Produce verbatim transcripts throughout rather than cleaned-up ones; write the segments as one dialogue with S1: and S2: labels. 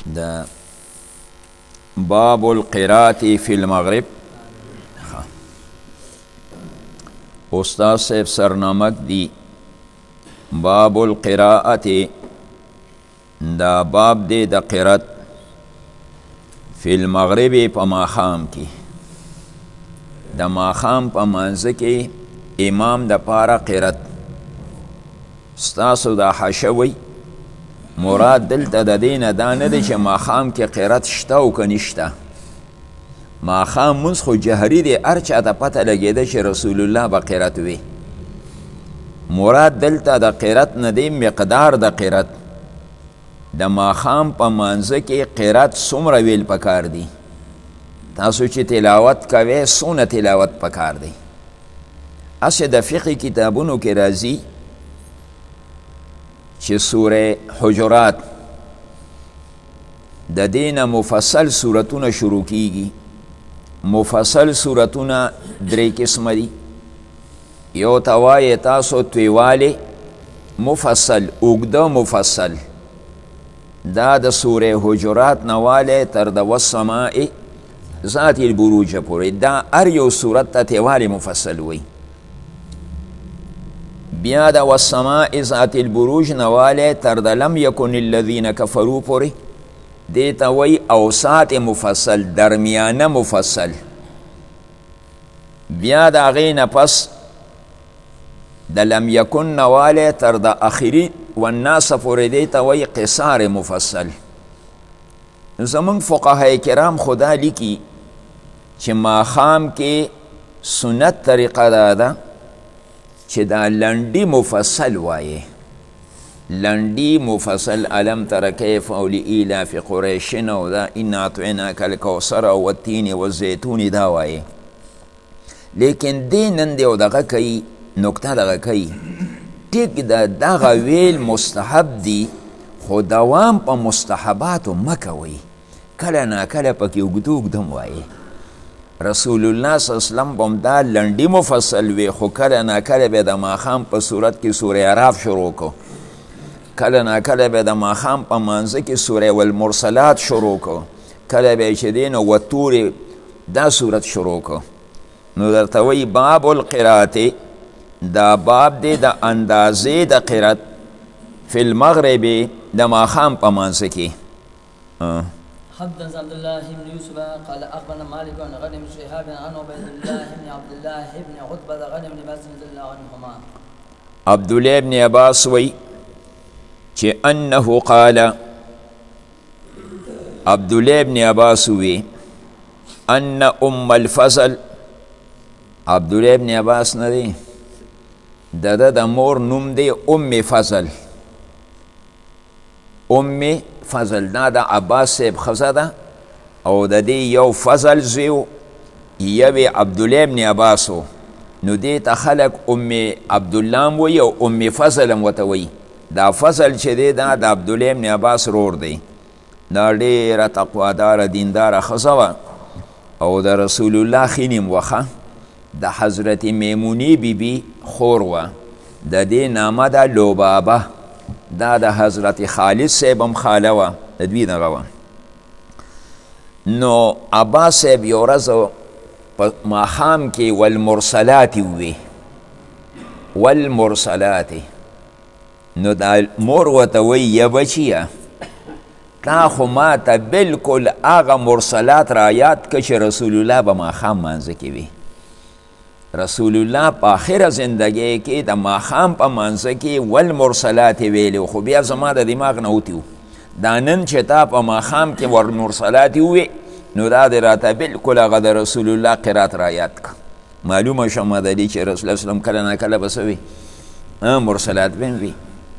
S1: دا باب القراءة في المغرب. استاد صاحب سرنامک دی باب القراءة، دا باب دی دا قرات فی المغرب پا ماخام کی، دا ماخام پا منزه کی امام دا پارا قرات. ستاسو دا حشوی مراد دلتا دا دین دا نده چه ماخام کی قرات شتا و کنشتا. ماخام منز خو جهری دی ارچا دا پتا لگیده چه رسول الله با قرات وی. مراد دلتا دا قرات نده مقدار دا قرات. دا ماخام پا منزه کی قرات سمر ویل پکار دی. تاسو چه تلاوت کوي سونه تلاوت پکار دی. اصل دا فقه کتابونو کی رازی چه سوره حجرات دا دین مفصل سورتون شروع کیگی. مفصل سورتون دری قسم دی. یو توای تاسو تویوالی مفصل اگدا مفصل دا دا سوره حجرات نوالی تر دا والسماء ذات البروج پوری دا ار یو سورت تا تویوالی مفصل وی. بیا دا والسماء ذات البروج نوالی تر دا لم یکن الذین کفروا پوری دیتا وی اوسات مفصل درمیانه مفصل. بیا دا غین پس دا لم یکن نوالی تر دا اخری والناس پوری دیتا وی قصار مفصل. زمان فقهای کرام خدا لکی چه ماخام که سنت طریقه دادا چه دا لنڈی مفصل وایه. لنڈی مفصل علم تر کیف اولی ایلاف قریشن و دا انا اطعنا کالکوثر و التین و الزیتون دا وایه. لیکن دی ننده و دغه کئی نکته دغه کئی تیک دا دغه ویل مستحب دی خود دوام پا مستحباتو مکوی کل نا کل پا کی اگدو اگدم وایه. رسول الله صلی اللہ علیہ وسلم بم دا لنڈی مفصل وی خو کل نا کل بی دا ماخام پا صورت کی سور عراف شروع کو، کل نا کل بی دا ماخام پا منزه کی سور والمرسلات شروع کو، کل بی چدین و طور دا صورت شروع کو. نو در توی باب القرات دا باب دی دا اندازه دا قرات فی المغرب دا ماخام پا منزه کی.
S2: حدث عبد الله بن يوسف قال اخبرنا مالك عن غنم بن شهاب عن عبيد الله بن عبد الله بن عتبة غنم بن عباس رضي الله عنهما.
S1: عبد الله بن عباس وی چه انه قال عبد الله بن عباس وی ان ام الفضل. عبد الله بن عباس ندی دادا دا مور نوم دی ام فضل. ام فضل دا دا عباس سیب خزا دا او دا دی یو فضل زیو یو عبدالله ابن عباسو. نو دی تا خلق ام عبدالله وی او ام فضلم وتوی. دا فضل چه دی دا دا عبدالله ابن عباس رور دی. دا دیر تقوادار دیندار خزا او دا رسول الله خینیم وخا دا حضرت میمونی بی بی خور و دا دی نامه دا لوبابه دا دا حضرت خالد سیبم خالوا دوی نغوا. نو عباس سیب یو رزو ماخام کی والمرسلاتی ہوئی. والمرسلاتی نو دا مور وطوی یا بچیا تا خو ما تا بلکل آغا مرسلات را یاد کش رسول الله با ماخام منزکی بی. رسول الله پا آخر زندگی که دا ماخام پا منزه که والمرسلات ویلی خو بیا زما دا دماغ نوتیو دا نن چه تا پا ماخام که والمرسلاتی وی نو دا دا راتا بلکل اغا دا رسول الله قرات را یاد که معلوم شما دا دی چه رسول الله سلام کلنا کل بسوی مرسلات بین وی.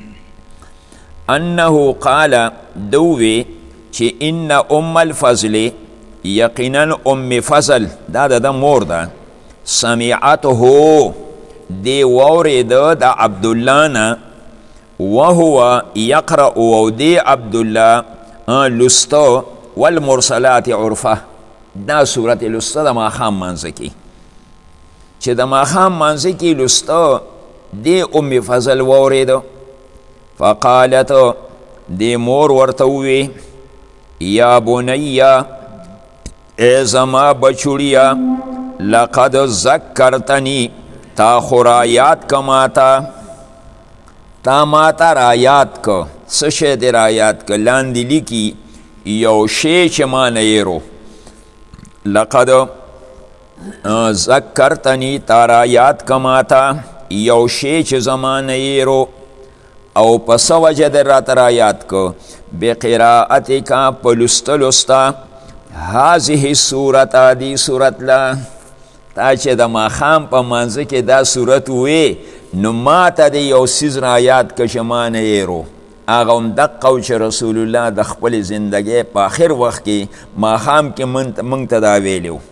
S1: انه قال دوی چه ان ام الفضل یقینا ام فضل دا دا دا مور دا سمعته دی وورد دا عبدالله نا وهو يقرأ و دی عبدالله لستو والمرسلات عرفه دا صورت لستو دا ماخام منزکی چه دا ماخام منزکی لستو دی ام فضل وورد فقالت دی مور ورتوی یا بنیا ای زما بچوڑیا لقد ذکرتنی تا خورایات کا ماتا تا ماتا رایات کا سشه دی رایات کا لاندی لکی یو شی چه ما نیرو لقد ذکرتنی تا رایات کا ماتا یو شی چه زما نیرو او پس وجه در رات رایات کو بقراءتی کا پلستلستا هذه سورتا دی سورت لا تا چې د ماخام په منځ کې دا صورت وی نو ماته د یو سیز را یاد که چې ما نه یېرو هغه هم دقه و چې رسول الله د خپل زندګۍ په آخر وخت کې ماښام کې موږ ته دا ویلی و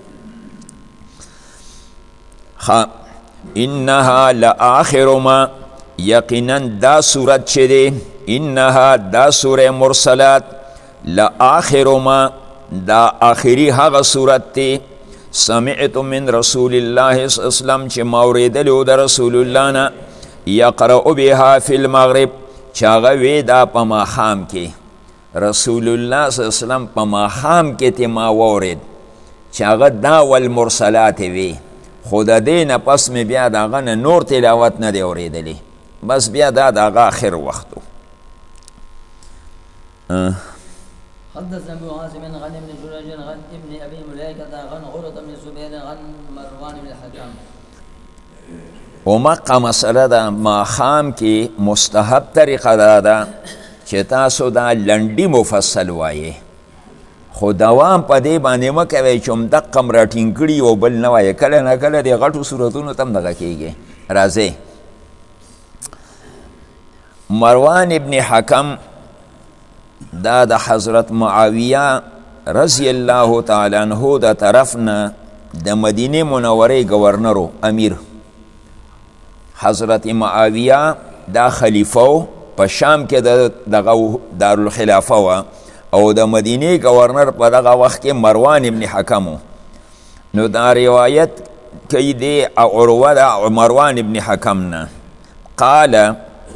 S1: انها لآخر ما یقینا دا صورت چې دی انها دا سوره مرسلات لآخر ما دا آخری هغه صورت دی سمعت من رسول الله صلی الله علیه وسلم چې ما اوریدلی د رسول الله نه یقرأ بها فی المغرب چې هغه وی دا په ماښام کې رسول الله صلی الله علیه وسلم په ماښام کې تی ما واورید چې هغه دا والمرسلات وی خو د دې نه پس مې بیا د هغه نه نور تلاوت نه دی اوریدلی بس بیا دا د هغه آخر وخت و
S2: حدثنا ابو عاصم عن ابن جريج عن ابن ابي مليكه عن عروه بن الزبير عن مروان بن الحكم
S1: ومقه مسئله ده ماښام کې مستحب طریقه دا ده چې تاسو دا لنډي مفصل وایې خو دوام په دې باندې مه کوئ چې همدقه م راټینګ کړي او بل نه وایې کله نه کله د غټو صورتونو ته هم دغه کېږي راځئ مروان ابن حکم دا د حضرت معاویه رضی الله تعالی عنہ د طرف نه د مدینه منورې گورنرو امیر حضرت معاویه دا خلیفه په شام کې دغه دارالخلافه و او د مدینه گورنر په دغه وخت کې مروان ابن حکم نو دا روایت کوي دی عروه د مروان ابن حکم نه قال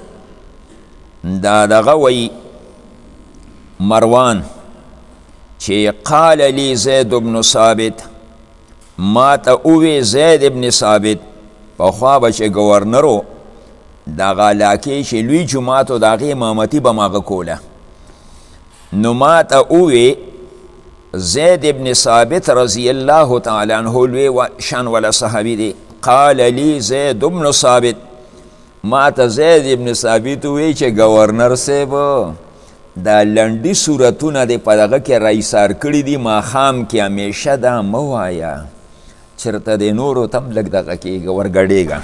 S1: دا دغه وی مروان چې قال لی زید بن ثابت ما ته اووی زید ابن ثابت پخوا به چې گورنرو دغه علاقې چې لوی جومات و د هغې امامتي به م هغه کوله نو ما ته اووی زید ابن ثابت رضی الله تعالی عنه لوی شان والا صحابي دی قال لی زید ابن ثابت ما ته زید ابن ثابت وی چې گورنر صاحب دا لنډي صورتونه دی په دغه کې رایسار کړي دي ماښام کې همیشه دا مه وایه چېرته د نورو ته هم لږ دغه کېږه ورګډېږه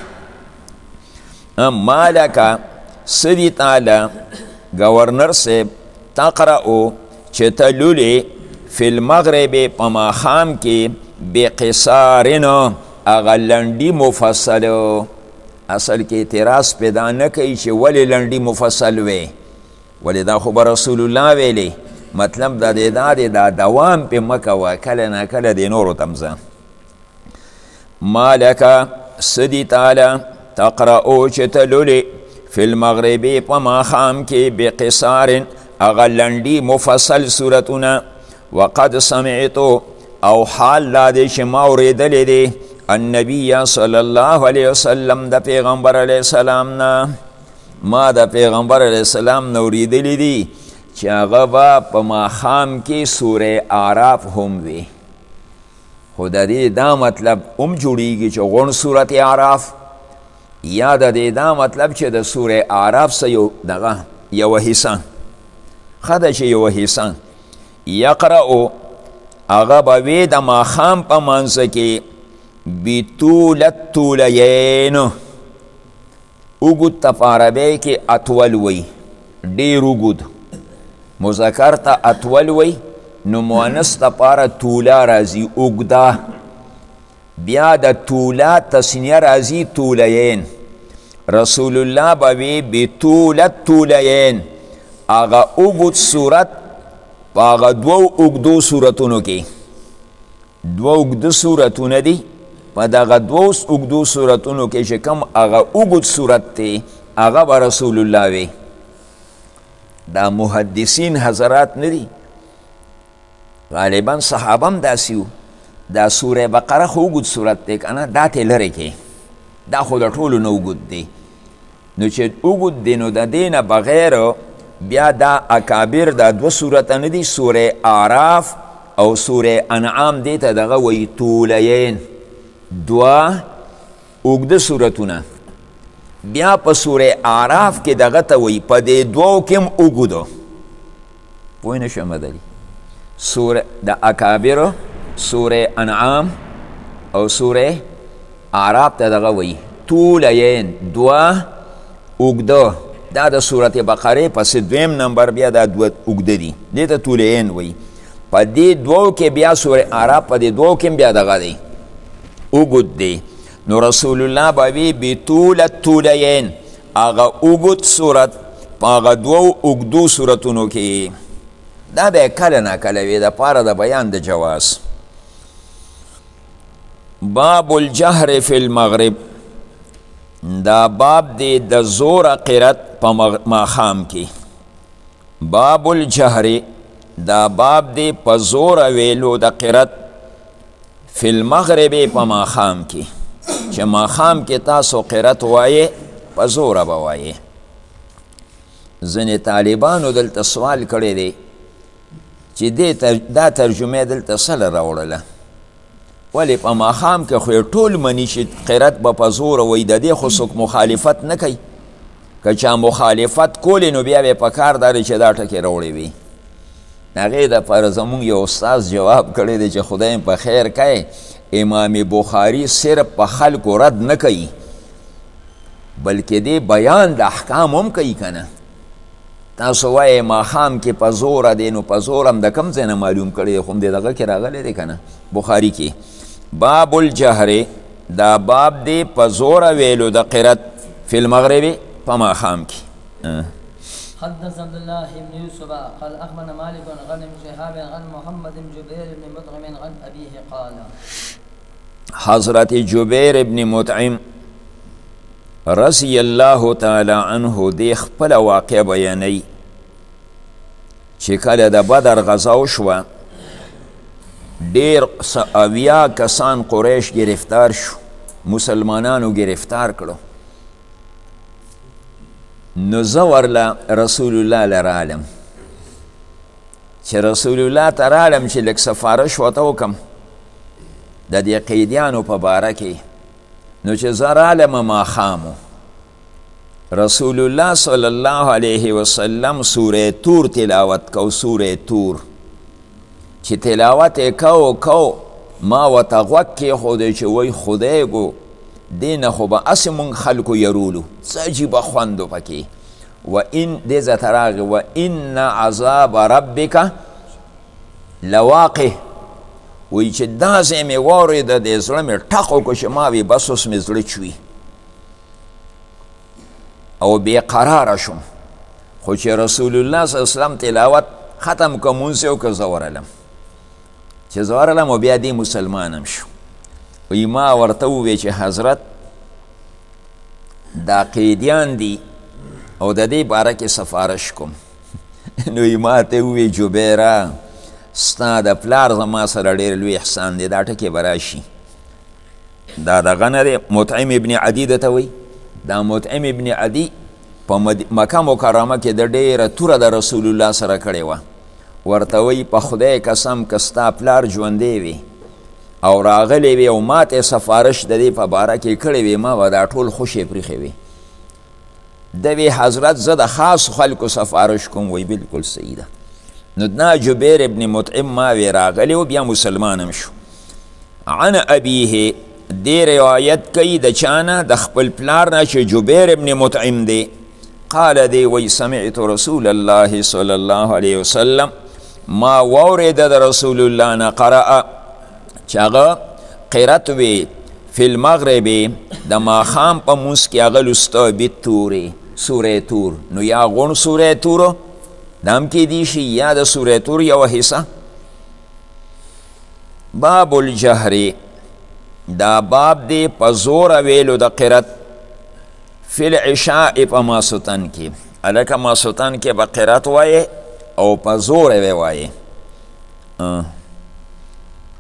S1: ما لکه څه دي تاله گورنر صاحب تقرأو چې ته لولې فی المغرب په ماښام کې بقصارن هغه لنډي مفصل اصل کې اعتراض پیدا نه کوي چې ولې لنډي مفصل وی ولې دا خو به رسول الله ویلی مطلب دا دی دا دی دا دوام پې مه کوه کله نه کله د نورو ته م ځه ما لکه څه دي تاله تقرأو چې ته لولې فی المغربي په ماښام کې بقصارن هغه لنډي مفصل صورتونه وقد سمعتو او حال دا دی چې ما اورېدلی دی النبی صلی الله علیه وسلم د پیغمبر علیه السلام نه ما د پیغمبر علیه السلام نه اورېدلی دي چې هغه به په ماښام کې سوره اعراف هم وي خو د دې دا مطلب هم جوړیږي چې غون سورت اعراف یا د دې دا مطلب چې د سوره اعراف څه یو دغه یوه حصه ښه ده چې یوه حصه یقرأو هغه به وی د ماښام په منځ کې بطولت طولین اوږد ته په عربی کې اطول وی ډېر اوږد مذکر ته اطول وی نو مؤنث دپاره طوله راځي اوږده بیا د طوله تسنیه راځي طولین رسول الله به وی بطولت طولین هغه اوږد صورت په هغه دوو اوږدو صورتونو کې دوه اوږده صورتونه دي په دغه دوو اوږدو صورتونو کې چې کوم هغه اوږد صورت دی هغه به رسول الله وی دا محدثین حضرات نه دي غالبا صحابه هم داسې وو دا سوره بقره خو اوږد صورت دی که نه دا ترې لرې کې دا خو د ټولو نه اوږد دی نو چې اوږد دی نو د دې نه بغیر بیا دا اکابر دا دوه صورته نه دي سوره اعراف او سوره انعام دی ته دغه وایي طولین دوه اوږده صورتونه بیا په سوره اعراف کې دغه ته وایي په دې دوو کې هم اوږدو پوه نه شوم دلي سوره د اکابرو سوره انعام او سوره اعراف ته دغه وایي طولین دوه اوږده دا د سورت بقره پس دویم نمبر بیا دا دوه اوږده دي دې ته طولین وایي په دې دوو کې بیا سوره اعراف په دې دوو کې بیا دغه دی اوږد دی نو رسول الله به وی بطول الطولین هغه اوږد صورت په هغه دوو اوږدو صورتونو کې دا به کله نه کله وي د پاره د بیان د جواز باب الجهر فی المغرب دا باب دی د زور قرت په ماخام کې باب الجهر دا باب دی په زور ویلو د قرت فی المغرب په ماخام کې چې ماخام کې تاسو قرت وایې په زوره به وایې ځینې طالبانو دلته سوال کړی دی چې دې دا ترجمه دلته څه راوړله ولې په ماښام کې خو یې ټول مني چې قرت به په زوره وایي د دې خو څوک مخالفت نه کوي که چا مخالفت کولی نو بیا به په کار دا دی چې دا ټکې راوړی وي هغې دپاره زمونږ یو استاز جواب کړی دی چې خدای په خیر کوي امام بخاری صرف په خلکو رد نه کوي بلکې دی بیان د احکام هم کوي که نه تاسو وایې ماښام کې په زوره دی نو په زور هم د کوم ځای نه معلوم کړی دی خو هم دی دغه کې راغلی دی که نه بخاري کې باب الجهر دا باب دی په زوره ویلو د قرت فی المغرب په ماښام کې
S2: حدث عبد الله بن يوسف قال اخبرنا مالك عن غنم شهاب عن محمد بن جبير بن مطعم عن ابيه قال
S1: حضرت جبیر ابن مطعم رضی الله تعالی عنه دی خپل واقع بیانی چې کله د بدر غزا وشوه ډیر اویا کسان قریش گرفتار شو مسلمانانو گرفتار کړو نو زه ورله رسول الله لرالم چې رسول الله ته رالم چې لږ سفارش ورته وکړم د دې قیدیانو په باره کې نو چې زه رالم ماښام رسول الله صلی الله علیه وسلم سوره تور تلاوت کو سوره تور چې تلاوت یې کو کو ما ورته غوږ کېښودی چې وایي خدایږو دې نه خو به هسې مونږ خلکو یرولو څه عجیبه خوند و پکې و ان دې ځای ته راغی و ان عذاب ربک لواقع وایي چې دا ځای مې واورېده دې زړه مې ټق وکړو چې ما وی بس اوس مې زړه چوي او بې قراره شوم خو چې رسول الله صلی الله علیه وسلم تلاوت ختم که مونځ یې وکړه زه ورغلم چې زه ورغلم او بیا دې مسلمانم شو وی ما ورته ووی چې حضرت دا قیدیان دي او د دې باره کې سفارش کوم نو یې ما ته ووی جبیره ستا د پلار زما سره ډېر لوی احسان دی دا ټکې به راشي دا دغه نه دی مطعم ابن عدي ده ته وی دا مطعم ابن عدي په مکه مکرمه کې د ډېره توره د رسول الله سره کړې وه ورته وی په خدای قسم که ستا پلار ژوندی وي او راغلی وي او ما ته سفارش د دې په باره کې کړی وي ما به دا ټول خوشې پرېښې وي د وی حضرت زه د خاص خلکو سفارش کوم وی بلکل صحیح ده نو دا جبیر ابن مطعم ما وی راغلی و بیا مسلمانم شو عن ابیه دی روایت کوي د چانه د خپل پلار نه چې جبیر ابن مطعم دی قال دی وی سمعت رسول الله صلی الله علیه وسلم ما واورید د رسول الله نه قرأ چې هغه قرت وی فی المغرب د ماښام په مونځ کې هغه لسته بالتورې سوره تور نو یا غون سوره تورو دا هم کیدی شي یا د سوره تور یوه حصه باب الجهر دا باب دی په زوره ویلو د قرت فی العشاء په ماسوتن کې هلکه ماسوتن کې به قرت وایې او په زوره وی وایې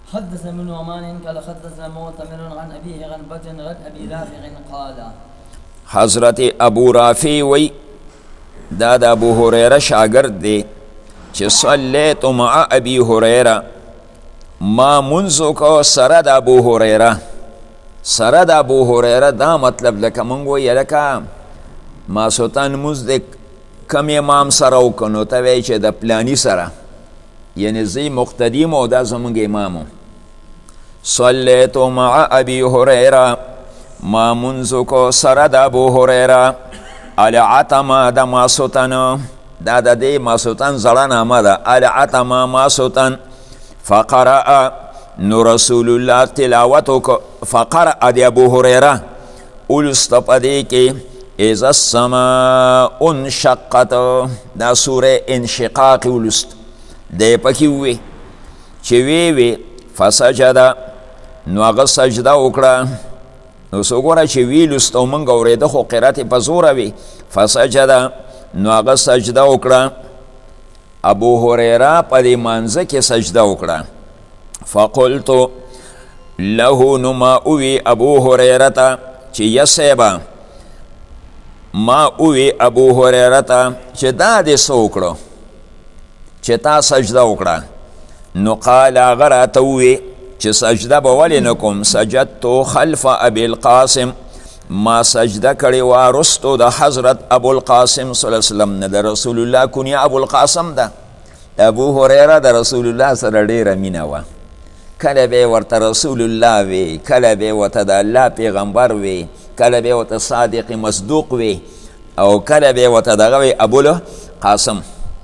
S2: حدثنا ابن نعمان قال حدثنا معتمر عن ابيه عن بكر عن ابي رافع قال
S1: حضرت ابو رافع وی دا د ابو هریره شاگرد دی چې صلیت مع ابي هریره ما منځو کو سره د ابو هریره سره د ابو هریره دا مطلب لکه مونږ وایو لکه ماسوتن مونځ د کم امام سره وکنو ته وایي چې د پلانی سره یعنی زی مقتدیم او دا زمونږ امامو صلیت مع ابي هریره ما منځو کو سره د ابو هریره العتمه د ماسوتن دا د دې ماسوتن زړه نامه ده العتمه ماسوتن فقرأ نو رسول الله تلاوتو فقرأ دی ابو هریره اولست پدې کې اذا السماء انشقت دا سوره انشقاق اولست دی پکې وی چې وی وی فسجد نو هغه سجده وکړه نو څوګوره چې ویلست او مونږ اورېده خو قرات په زوره وي فسجد نو هغه سجده وکړه ابو هریره په دې منځ کې سجده وکړه فقلت له نو ما اوی ابو هریره ته چې یسیبه ما اوی ابو هریره ته چې دا دې څه وکړو چې تا سجده وکړه نو قال هغه راته ووی چې سجده به ولې نه کوم سجدتو خلف ابي القاسم ما سجده کړې وه رستو د حضرت ابو القاسم صلی الله علیه وسلم نه د رسول الله کنیه ابو القاسم ده ابو هریره د رسول الله سره ډېره مینه وه کله به ورته رسول الله وی کله به ورته د الله پیغمبر وی کله به ورته صادق مصدوق وی او کله به ورته دغه وی ابو القاسم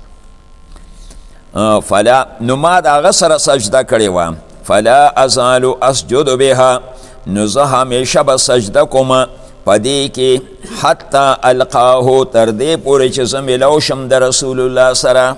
S1: فلا نو ما د هغه سره سجده کړې وه فلا ازال اسجد بها نو زه همیشه به سجده کوم په دې کې حتی القاه تر دې پورې چې زه میلاو شم د رسول الله سره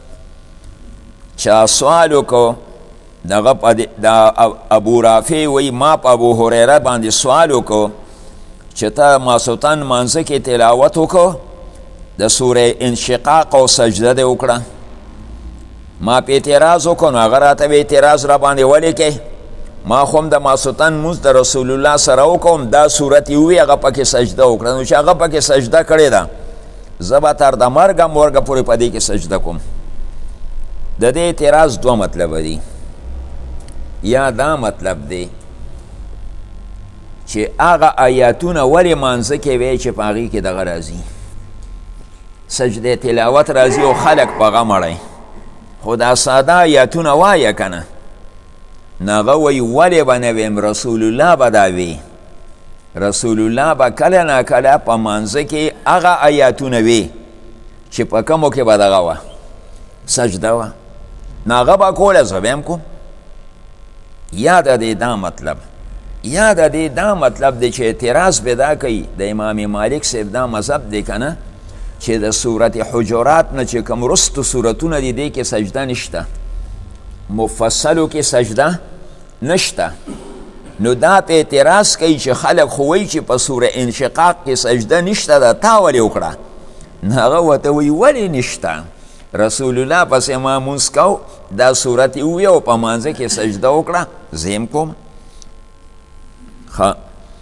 S1: چا سوال وکړو دغه د ابو رافع وی ما په ابو هریره باندې سوال وکړو چې ته ماسوتن مانځه کې تلاوت وکړو د سوره انشقاق او سجده دې وکړه ما په اعتراض وکړو نو هغه راته وی اعتراض را باندې ولې کې ما خو هم د ماسوتن مونځ د رسول الله سره وکړم دا صورت یې ووي هغه پکې سجده وکړه نو چې هغه پکې سجده کړې ده زه به تر د مرګه مورګه پورې په دې کې سجده کوم د دې اعتراض دوه مطلب دي یا دا مطلب دی چې هغه آیاتونه ولې مانځه کې وی چې په هغې کې دغه راځي سجده تلاوت راځي او خلق په هغه مړی خو دا ساده آیاتونه وایه که نه نو هغه وایي ولې به نه ویم رسول الله به دا وی رسول الله به کله ناکله په مانځه کې هغه آیاتونه وی چې په کومو کې به دغه وه سجده وه نو هغه به کوله زه به هم کوم یا د دې دا مطلب یا د دې دا مطلب دی چې اعتراض پیدا کوي د امام مالک صاحب دا مذهب دی که نه چې د صورت حجرات نه چې کوم رستو صورتونه دي دی کې سجده نشته مفصلو کې سجده نشته نو دا په اعتراض کوي چې خلق خو وایي چې په سوره انشقاق کې سجده نشته ده تا ولې وکړه نو هغه ورته وایي ولې نشته رسول الله پسې ما مونځ کو دا صورت یې وویه او په مانځه کې سجده وکړه زه یم کوم ښه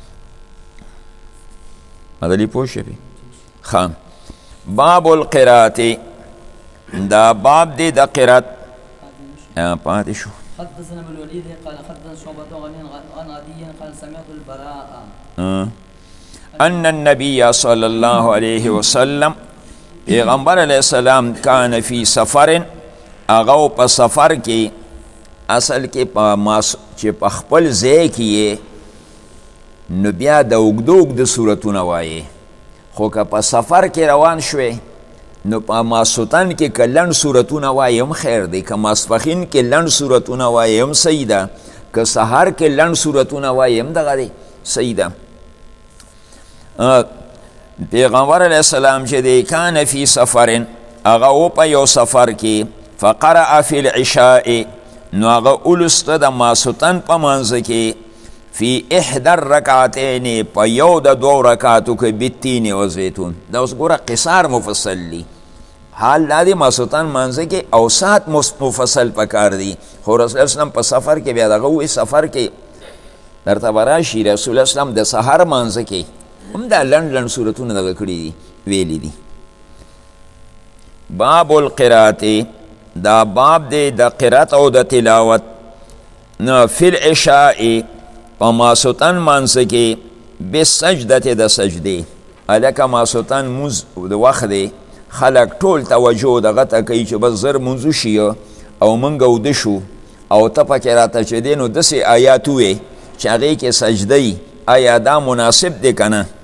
S1: مدلي پوه شوې ښه باب القرات دا باب دی د قرات پاتې شو
S2: حدثنا ابو الوليد قال حدثنا شعبة عن عدي قال سمعت البراء
S1: ان النبي صلى الله عليه وسلم پیغمبر علیہ السلام کان فی سفر هغه په سفر کې اصل کې په ماس چې په خپل ځای کې نو بیا د اوږدو اوږده صورتونه وایي خو که په سفر کې روان شوې نو په ماسوتن کې که لنډ صورتونه وایي هم خیر دی که ماسپښین کې لنډ صورتونه وایي هم صحیح ده که سهار کې لنډ صورتونه وایي هم دغه دی صحیح ده پیغمبر علیہ السلام چې دی کان فی سفر هغه و په یو سفر کې فقرأ فی العشاء نو هغه اولسته د ماسوتن په منځ کې فی احدى الرکعتین په یو د دو رکعتو کې بالتین و زیتون دا اوس ګوره قصار مفصل دی حال دا دی ماسوتن مانځه کې اوسات مفصل پکار دی. خو رسول الله وسلم په سفر کې بیا دغه وی سفر کې درته به راشي رسول الله وسلم د سحر مانځه کې هم دا لنډ لنډ صورتونه دغه کړي دي ویلی دي. باب القرات، دا باب دی د قرات او د تلاوت نه فی العشاء په ماسوتن مانځه کې بسجدة د سجدې. الکه ماسوتن مونځ د وخت دی خلق ټول توجه دغه ته کوي چې بس زر مونځو شي او موږ اوده شو او ته پکې راته چې دی نو داسې آیات ووې چې هغې کې سجده ای، آیا دا مناسب دی که نه؟